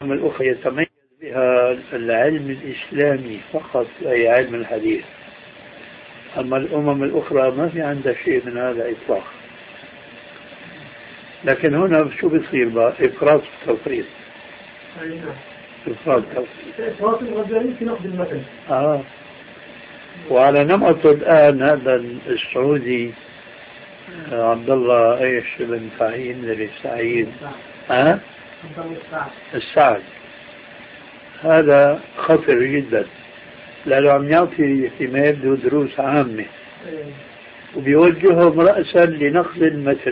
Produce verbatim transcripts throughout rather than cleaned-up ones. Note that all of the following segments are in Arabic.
الأخرى يتميز بها العلم الإسلامي فقط، أي علم الحديث. أما الأمم الأخرى ما في عندها شيء من هذا إطلاقا. لكن هنا شو بيصير بقى؟ إفراط وتفريط. إفراط وتفريط. إفراط الرجالين في نقد المثل. آه. وعلى نمط الآن هذا السعودي عبد الله ايش بن فهيم بن سعيد ها السعد، هذا خطر جدا لانه عم يعطي فيما يبدو دروس عامه وبيوجههم راسا لنقد المثل.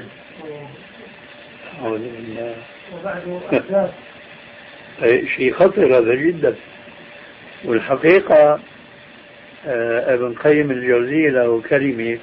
شيء خطر هذا جدا. والحقيقه ابن قيم الجوزية له كلمه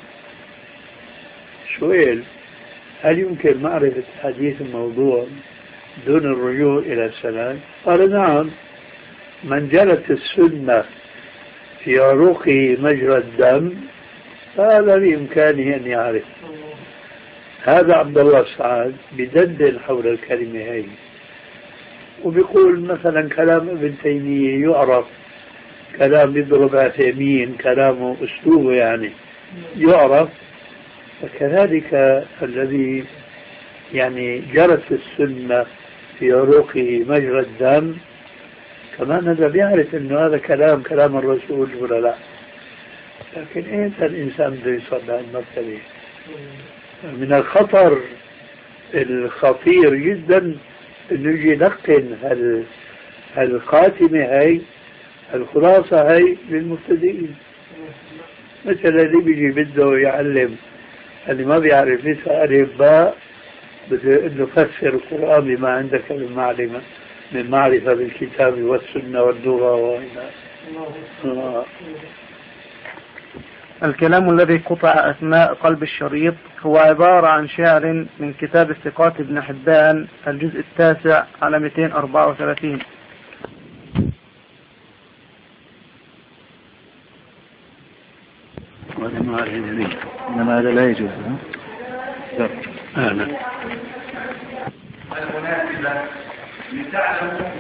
سؤال: هل يمكن معرفة حديث الموضوع دون الرجوع إلى السند؟ قال: نعم، من جرت السنة في عروقه مجرى الدم فهذا بإمكانه أن يعرف. هذا عبد الله السعد بدندن حول الكلمة هذه وبيقول مثلا كلام ابن تيمية يعرف، كلام يضرب عثيمين كلامه أسلوبه يعني يعرف، فكذلك الذي يعني جرت السنة في عروقه مجرى الدم كمان هذا بيعرف انه هذا كلام كلام الرسول ولا لا. لكن ايمتى الانسان بده يوصل لهالمرتبة؟ من الخطر الخطير جدا انه يجي يلقن هال هالخاتمة هاي، الخلاصة هاي للمبتدئين. مثل اللي بيجي بده يعلم اللي ما بيعرف لسه ألف باء، بده انه فسر القرآن بما عندك من معلومة من معرفة بالكتاب والسنة واللغة وإلى الله. الكلام الذي قطع أثناء قلب الشريط هو عبارة عن شعر من كتاب الثقات ابن حبان الجزء التاسع على مئتين وأربعة وثلاثين. إنما هذا لا يجوز. ها؟